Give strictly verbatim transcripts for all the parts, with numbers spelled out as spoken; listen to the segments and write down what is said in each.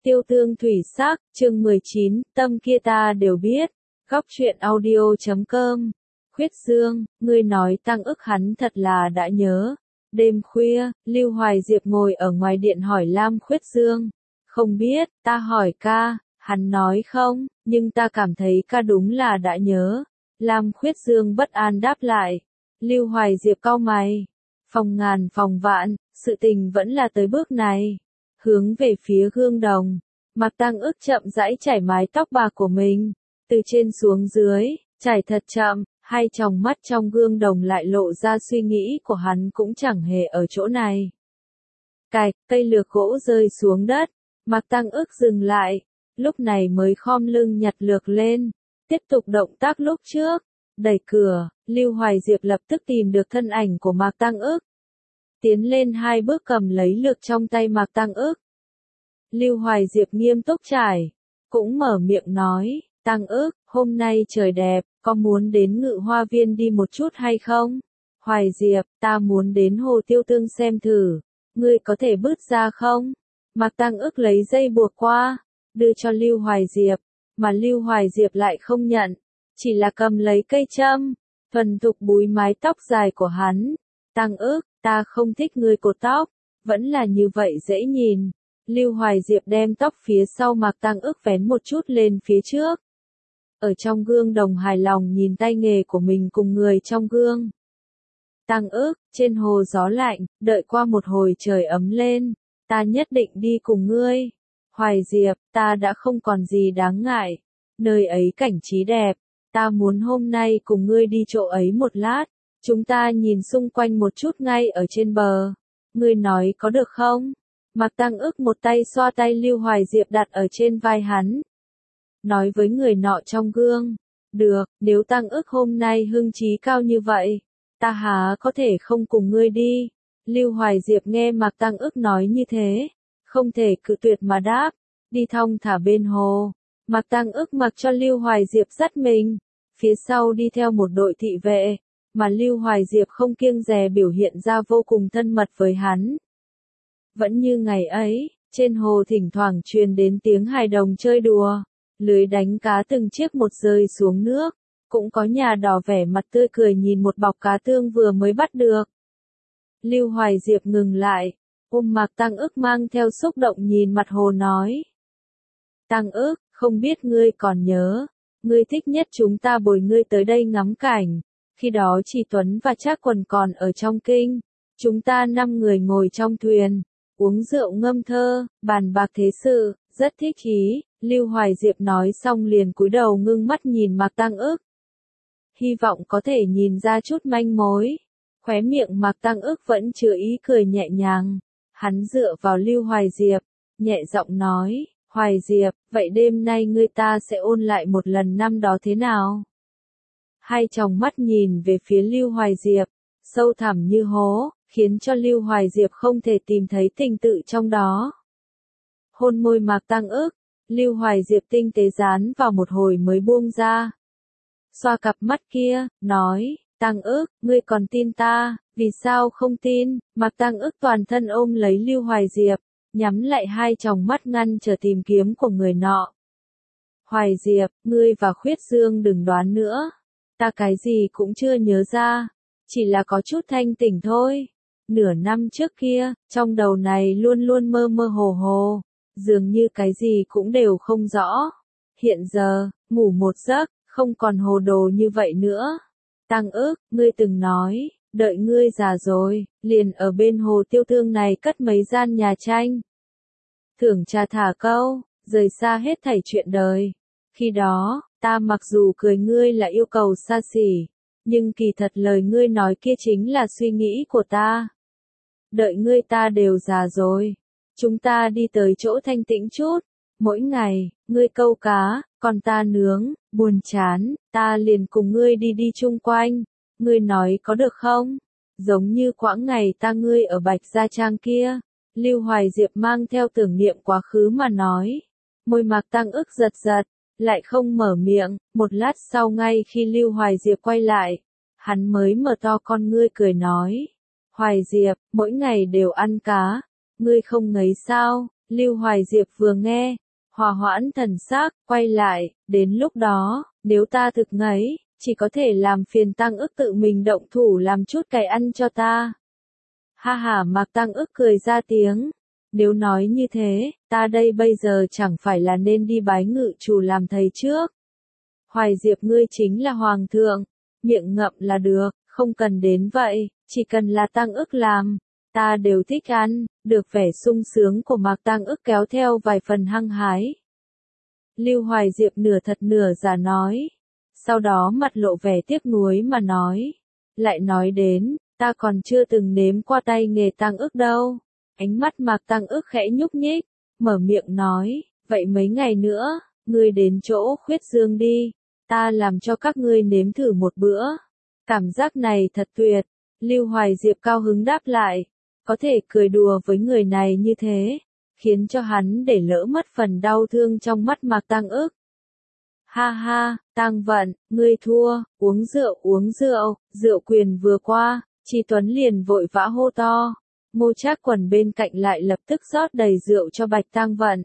Tiêu tương thủy sắc, chương mười chín, tâm kia ta đều biết. Góc truyện audio chấm com. Khuyết Dương, ngươi nói Tăng ức hắn thật là đã nhớ. Đêm khuya, Lưu Hoài Diệp ngồi ở ngoài điện hỏi Lam Khuyết Dương. Không biết, ta hỏi ca, hắn nói không, nhưng ta cảm thấy ca đúng là đã nhớ. Lam Khuyết Dương bất an đáp lại. Lưu Hoài Diệp cau mày. Phòng ngàn phòng vạn, sự tình vẫn là tới bước này. Hướng về phía gương đồng, Mạc Tăng ức chậm rãi chải mái tóc bạc của mình, từ trên xuống dưới, chải thật chậm, hai tròng mắt trong gương đồng lại lộ ra suy nghĩ của hắn cũng chẳng hề ở chỗ này. Cạch, cây lược gỗ rơi xuống đất, Mạc Tăng ức dừng lại, lúc này mới khom lưng nhặt lược lên, tiếp tục động tác lúc trước, đẩy cửa, Lưu Hoài Diệp lập tức tìm được thân ảnh của Mạc Tăng ức. Tiến lên hai bước cầm lấy lược trong tay Mạc Tăng ức. Lưu Hoài Diệp nghiêm túc trải, cũng mở miệng nói, Tăng ức, hôm nay trời đẹp, có muốn đến Ngự Hoa Viên đi một chút hay không? Hoài Diệp, ta muốn đến Hồ Tiêu Tương xem thử, ngươi có thể bứt ra không? Mạc Tăng ức lấy dây buộc qua, đưa cho Lưu Hoài Diệp, mà Lưu Hoài Diệp lại không nhận, chỉ là cầm lấy cây châm, thuần thục búi mái tóc dài của hắn. Tăng ức, ta không thích ngươi cột tóc, vẫn là như vậy dễ nhìn. Lưu Hoài Diệp đem tóc phía sau Mạc Tăng ức vén một chút lên phía trước. Ở trong gương đồng hài lòng nhìn tay nghề của mình cùng người trong gương. Tăng ức, trên hồ gió lạnh, đợi qua một hồi trời ấm lên, ta nhất định đi cùng ngươi. Hoài Diệp, ta đã không còn gì đáng ngại, nơi ấy cảnh trí đẹp, ta muốn hôm nay cùng ngươi đi chỗ ấy một lát. Chúng ta nhìn xung quanh một chút ngay ở trên bờ. Ngươi nói có được không? Mạc Tăng ức một tay xoa tay Lưu Hoài Diệp đặt ở trên vai hắn. Nói với người nọ trong gương. Được, nếu Tăng ức hôm nay hưng trí cao như vậy, ta há có thể không cùng ngươi đi. Lưu Hoài Diệp nghe Mạc Tăng ức nói như thế, không thể cự tuyệt mà đáp. Đi thong thả bên hồ. Mạc Tăng ức mặc cho Lưu Hoài Diệp dắt mình. Phía sau đi theo một đội thị vệ. Mà Lưu Hoài Diệp không kiêng dè biểu hiện ra vô cùng thân mật với hắn. Vẫn như ngày ấy, trên hồ thỉnh thoảng truyền đến tiếng hài đồng chơi đùa, lưới đánh cá từng chiếc một rơi xuống nước, cũng có nhà đỏ vẻ mặt tươi cười nhìn một bọc cá tương vừa mới bắt được. Lưu Hoài Diệp ngừng lại, ôm Mạc Tăng ức mang theo xúc động nhìn mặt hồ nói. Tăng ức, không biết ngươi còn nhớ, ngươi thích nhất chúng ta bồi ngươi tới đây ngắm cảnh. Khi đó chỉ Tuấn và Trác Quần còn ở trong kinh, chúng ta năm người ngồi trong thuyền, uống rượu ngâm thơ, bàn bạc thế sự, rất thích ý. Lưu Hoài Diệp nói xong liền cúi đầu ngưng mắt nhìn Mạc Tăng ức. Hy vọng có thể nhìn ra chút manh mối. Khóe miệng Mạc Tăng ức vẫn chứa ý cười nhẹ nhàng. Hắn dựa vào Lưu Hoài Diệp, nhẹ giọng nói, Hoài Diệp, vậy đêm nay ngươi ta sẽ ôn lại một lần năm đó thế nào? Hai tròng mắt nhìn về phía Lưu Hoài Diệp, sâu thẳm như hố, khiến cho Lưu Hoài Diệp không thể tìm thấy tình tự trong đó. Hôn môi Mạc Tăng ức, Lưu Hoài Diệp tinh tế dán vào một hồi mới buông ra. Xoa cặp mắt kia, nói, Tăng ức, ngươi còn tin ta, vì sao không tin? Mạc Tăng ức toàn thân ôm lấy Lưu Hoài Diệp, nhắm lại hai tròng mắt ngăn chờ tìm kiếm của người nọ. Hoài Diệp, ngươi và Khuyết Dương đừng đoán nữa. Ta cái gì cũng chưa nhớ ra, chỉ là có chút thanh tỉnh thôi. Nửa năm trước kia, trong đầu này luôn luôn mơ mơ hồ hồ, dường như cái gì cũng đều không rõ. Hiện giờ, ngủ một giấc, không còn hồ đồ như vậy nữa. Tăng ức, ngươi từng nói, đợi ngươi già rồi, liền ở bên hồ Tiêu Tương này cất mấy gian nhà tranh. Thưởng trà thả câu, rời xa hết thảy chuyện đời. Khi đó, ta mặc dù cười ngươi là yêu cầu xa xỉ, nhưng kỳ thật lời ngươi nói kia chính là suy nghĩ của ta. Đợi ngươi ta đều già rồi, chúng ta đi tới chỗ thanh tĩnh chút, mỗi ngày, ngươi câu cá, còn ta nướng, buồn chán, ta liền cùng ngươi đi đi chung quanh, ngươi nói có được không? Giống như quãng ngày ta ngươi ở Bạch Gia Trang kia. Lưu Hoài Diệp mang theo tưởng niệm quá khứ mà nói, môi Mạc Tăng ức giật giật. Lại không mở miệng, một lát sau ngay khi Lưu Hoài Diệp quay lại, hắn mới mở to con ngươi cười nói. Hoài Diệp, mỗi ngày đều ăn cá, ngươi không ngấy sao? Lưu Hoài Diệp vừa nghe, hòa hoãn thần sắc, quay lại, đến lúc đó, nếu ta thực ngấy, chỉ có thể làm phiền Tăng ức tự mình động thủ làm chút cái ăn cho ta. Ha ha, Mạc Tăng ức cười ra tiếng, nếu nói như thế, ta đây bây giờ chẳng phải là nên đi bái ngự chủ làm thầy trước. Hoài Diệp ngươi chính là hoàng thượng, miệng ngậm là được, không cần đến vậy, chỉ cần là Tăng ức làm, ta đều thích ăn. Được vẻ sung sướng của Mạc Tăng ức kéo theo vài phần hăng hái. Lưu Hoài Diệp nửa thật nửa giả nói, sau đó mặt lộ vẻ tiếc nuối mà nói, lại nói đến, ta còn chưa từng nếm qua tay nghề Tăng ức đâu. Ánh mắt Mạc Tăng ức khẽ nhúc nhích, mở miệng nói, vậy mấy ngày nữa, ngươi đến chỗ Khuyết Dương đi, ta làm cho các ngươi nếm thử một bữa. Cảm giác này thật tuyệt. Lưu Hoài Diệp cao hứng đáp lại, có thể cười đùa với người này như thế, khiến cho hắn để lỡ mất phần đau thương trong mắt Mạc Tăng ức. Ha ha, Tăng Vận, ngươi thua, uống rượu uống rượu, rượu quyền vừa qua, Chi Tuấn liền vội vã hô to. Ngô Trác Quần bên cạnh lại lập tức rót đầy rượu cho Bạch Tăng Vận.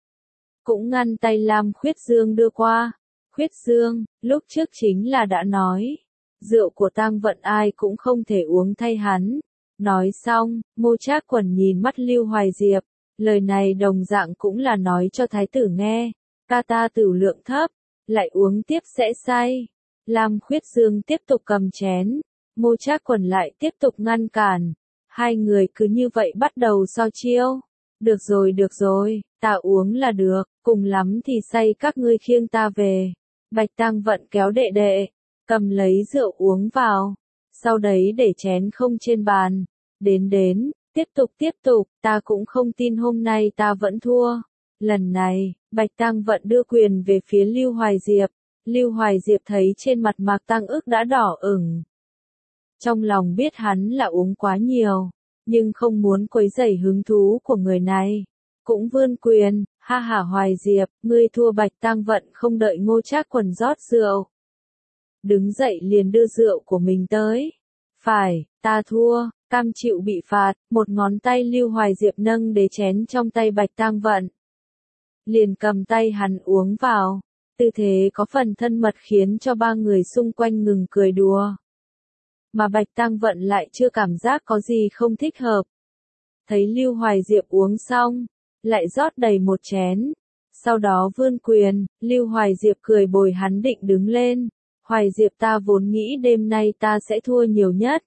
Cũng ngăn tay Lam Khuyết Dương đưa qua. Khuyết Dương, lúc trước chính là đã nói, rượu của Tăng Vận ai cũng không thể uống thay hắn. Nói xong, Ngô Trác Quần nhìn mắt Lưu Hoài Diệp, lời này đồng dạng cũng là nói cho thái tử nghe, ca ta tửu lượng thấp, lại uống tiếp sẽ say. Lam Khuyết Dương tiếp tục cầm chén, Ngô Trác Quần lại tiếp tục ngăn cản, hai người cứ như vậy bắt đầu so chiêu. Được rồi được rồi, ta uống là được, cùng lắm thì say các ngươi khiêng ta về. Bạch Tăng Vận kéo đệ đệ, cầm lấy rượu uống vào, sau đấy để chén không trên bàn. Đến đến, tiếp tục tiếp tục, ta cũng không tin hôm nay ta vẫn thua. Lần này, Bạch Tăng Vận đưa quyền về phía Lưu Hoài Diệp. Lưu Hoài Diệp thấy trên mặt Mạc Tăng ức đã đỏ ửng. Trong lòng biết hắn là uống quá nhiều, nhưng không muốn quấy rầy hứng thú của người này. Cũng vươn quyền, ha hả Hoài Diệp, ngươi thua. Bạch Tăng Vận không đợi Ngô Trác Quần rót rượu, đứng dậy liền đưa rượu của mình tới. Phải, ta thua, cam chịu bị phạt. Một ngón tay Lưu Hoài Diệp nâng đế chén trong tay Bạch Tăng Vận, liền cầm tay hắn uống vào. Tư thế có phần thân mật khiến cho ba người xung quanh ngừng cười đùa. Mà Bạch Tăng Vận lại chưa cảm giác có gì không thích hợp. Thấy Lưu Hoài Diệp uống xong, lại rót đầy một chén. Sau đó vươn quyền, Lưu Hoài Diệp cười bồi hắn định đứng lên. Hoài Diệp, ta vốn nghĩ đêm nay ta sẽ thua nhiều nhất,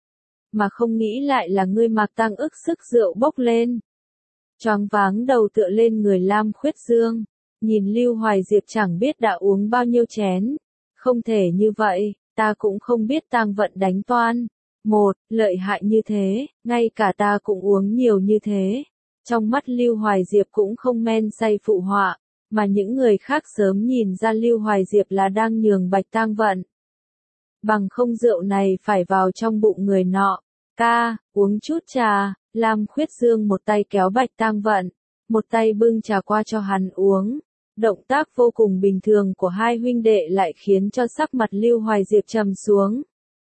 mà không nghĩ lại là ngươi. Mạc Tăng ức sức rượu bốc lên, choáng váng đầu tựa lên người Lam Khuyết Dương. Nhìn Lưu Hoài Diệp chẳng biết đã uống bao nhiêu chén. Không thể như vậy, ta cũng không biết Tăng Vận đánh toan. Một, lợi hại như thế, ngay cả ta cũng uống nhiều như thế. Trong mắt Lưu Hoài Diệp cũng không men say phụ họa, mà những người khác sớm nhìn ra Lưu Hoài Diệp là đang nhường Bạch Tăng Vận. Bằng không rượu này phải vào trong bụng người nọ. Ca, uống chút trà. Lam Khuyết Dương một tay kéo Bạch Tăng Vận, một tay bưng trà qua cho hắn uống. Động tác vô cùng bình thường của hai huynh đệ lại khiến cho sắc mặt Lưu Hoài Diệp trầm xuống.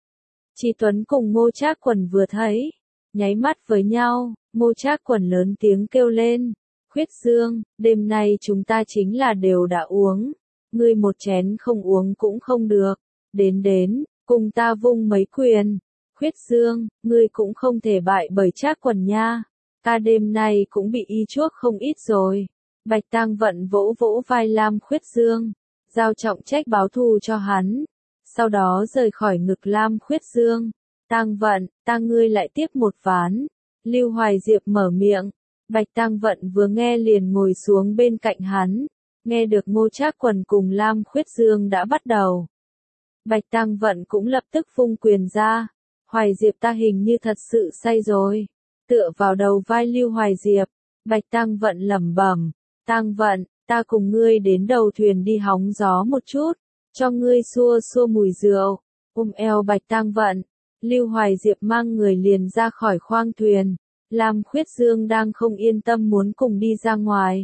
Chi Tuấn cùng Ngô Trác Quần vừa thấy, nháy mắt với nhau. Ngô Trác Quần lớn tiếng kêu lên, Khuyết Dương, đêm nay chúng ta chính là đều đã uống, ngươi một chén không uống cũng không được. Đến đến, cùng ta vung mấy quyền. Khuyết Dương, ngươi cũng không thể bại bởi Trác Quần nha, ta đêm nay cũng bị y chuốc không ít rồi. Bạch Tăng Vận vỗ vỗ vai Lam Khuyết Dương, giao trọng trách báo thù cho hắn, sau đó rời khỏi ngực Lam Khuyết Dương. Tăng Vận, ta ngươi lại tiếp một ván. Lưu Hoài Diệp mở miệng, Bạch Tăng Vận vừa nghe liền ngồi xuống bên cạnh hắn, nghe được Ngô Trác Quần cùng Lam Khuyết Dương đã bắt đầu. Bạch Tăng Vận cũng lập tức vung quyền ra. Hoài Diệp, ta hình như thật sự say rồi. Tựa vào đầu vai Lưu Hoài Diệp, Bạch Tăng Vận lẩm bẩm, Tăng Vận, ta cùng ngươi đến đầu thuyền đi hóng gió một chút, cho ngươi xua xua mùi rượu. Ôm eo Bạch Tăng Vận, Lưu Hoài Diệp mang người liền ra khỏi khoang thuyền. Lam Khuyết Dương đang không yên tâm muốn cùng đi ra ngoài,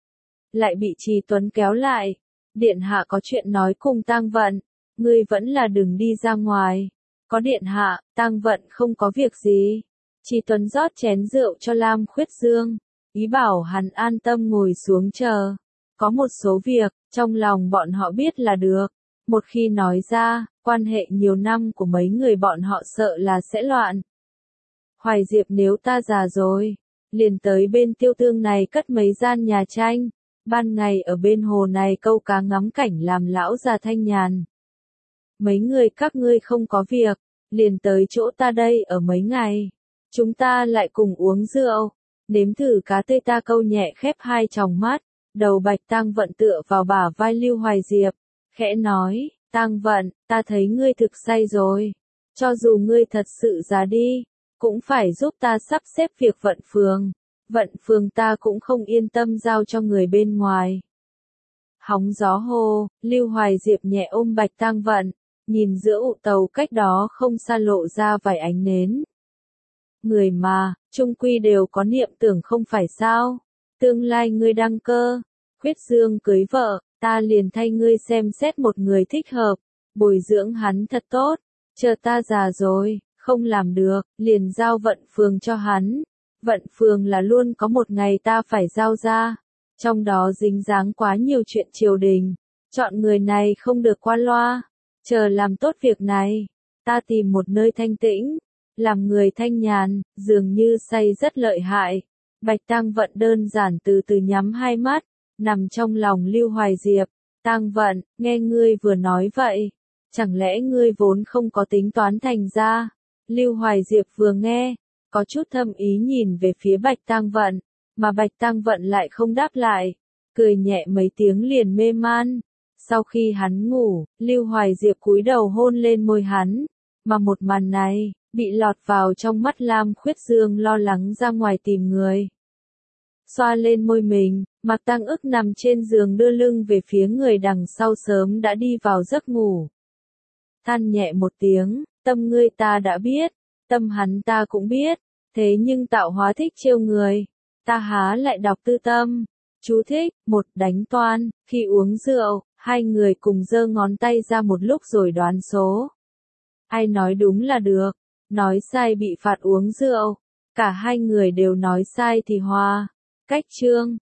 lại bị Chi Tuấn kéo lại. Điện hạ có chuyện nói cùng Tăng Vận, ngươi vẫn là đừng đi ra ngoài. Có điện hạ, Tăng Vận không có việc gì. Chi Tuấn rót chén rượu cho Lam Khuyết Dương, ý bảo hắn an tâm ngồi xuống chờ. Có một số việc, trong lòng bọn họ biết là được. Một khi nói ra, quan hệ nhiều năm của mấy người bọn họ sợ là sẽ loạn. Hoài Diệp nếu ta già rồi, liền tới bên Tiêu Tương này cất mấy gian nhà tranh, ban ngày ở bên hồ này câu cá ngắm cảnh làm lão già thanh nhàn. Mấy người các ngươi không có việc, liền tới chỗ ta đây ở mấy ngày. Chúng ta lại cùng uống rượu, nếm thử cá tươi. Ta câu nhẹ khép hai tròng mắt, đầu Bạch Tang Vận tựa vào bả vai Lưu Hoài Diệp, khẽ nói, Tang Vận, ta thấy ngươi thực say rồi. Cho dù ngươi thật sự già đi, cũng phải giúp ta sắp xếp việc vận phường. Vận phường ta cũng không yên tâm giao cho người bên ngoài. Hóng gió hồ, Lưu Hoài Diệp nhẹ ôm Bạch Tang Vận, nhìn giữa ụ tàu cách đó không xa lộ ra vài ánh nến. Người mà, chung quy đều có niệm tưởng không phải sao? Tương lai ngươi đăng cơ, Khuyết Dương cưới vợ, ta liền thay ngươi xem xét một người thích hợp, bồi dưỡng hắn thật tốt, chờ ta già rồi, không làm được, liền giao vận phường cho hắn. Vận phường là luôn có một ngày ta phải giao ra, trong đó dính dáng quá nhiều chuyện triều đình, chọn người này không được qua loa, chờ làm tốt việc này, ta tìm một nơi thanh tĩnh, làm người thanh nhàn, dường như say rất lợi hại. Bạch Tang Vận đơn giản từ từ nhắm hai mắt, nằm trong lòng Lưu Hoài Diệp. Tang Vận, nghe ngươi vừa nói vậy, chẳng lẽ ngươi vốn không có tính toán thành ra? Lưu Hoài Diệp vừa nghe, có chút thâm ý nhìn về phía Bạch Tang Vận, mà Bạch Tang Vận lại không đáp lại, cười nhẹ mấy tiếng liền mê man. Sau khi hắn ngủ, Lưu Hoài Diệp cúi đầu hôn lên môi hắn, mà một màn này, bị lọt vào trong mắt Lam Khuyết Dương lo lắng ra ngoài tìm người. Xoa lên môi mình, Mạc Tăng Ức nằm trên giường đưa lưng về phía người đằng sau sớm đã đi vào giấc ngủ. Than nhẹ một tiếng, tâm ngươi ta đã biết, tâm hắn ta cũng biết, thế nhưng tạo hóa thích trêu người, ta há lại đọc tư tâm. Chú thích, một đánh toan, khi uống rượu, hai người cùng giơ ngón tay ra một lúc rồi đoán số. Ai nói đúng là được, nói sai bị phạt uống rượu, cả hai người đều nói sai thì hòa. Cách chương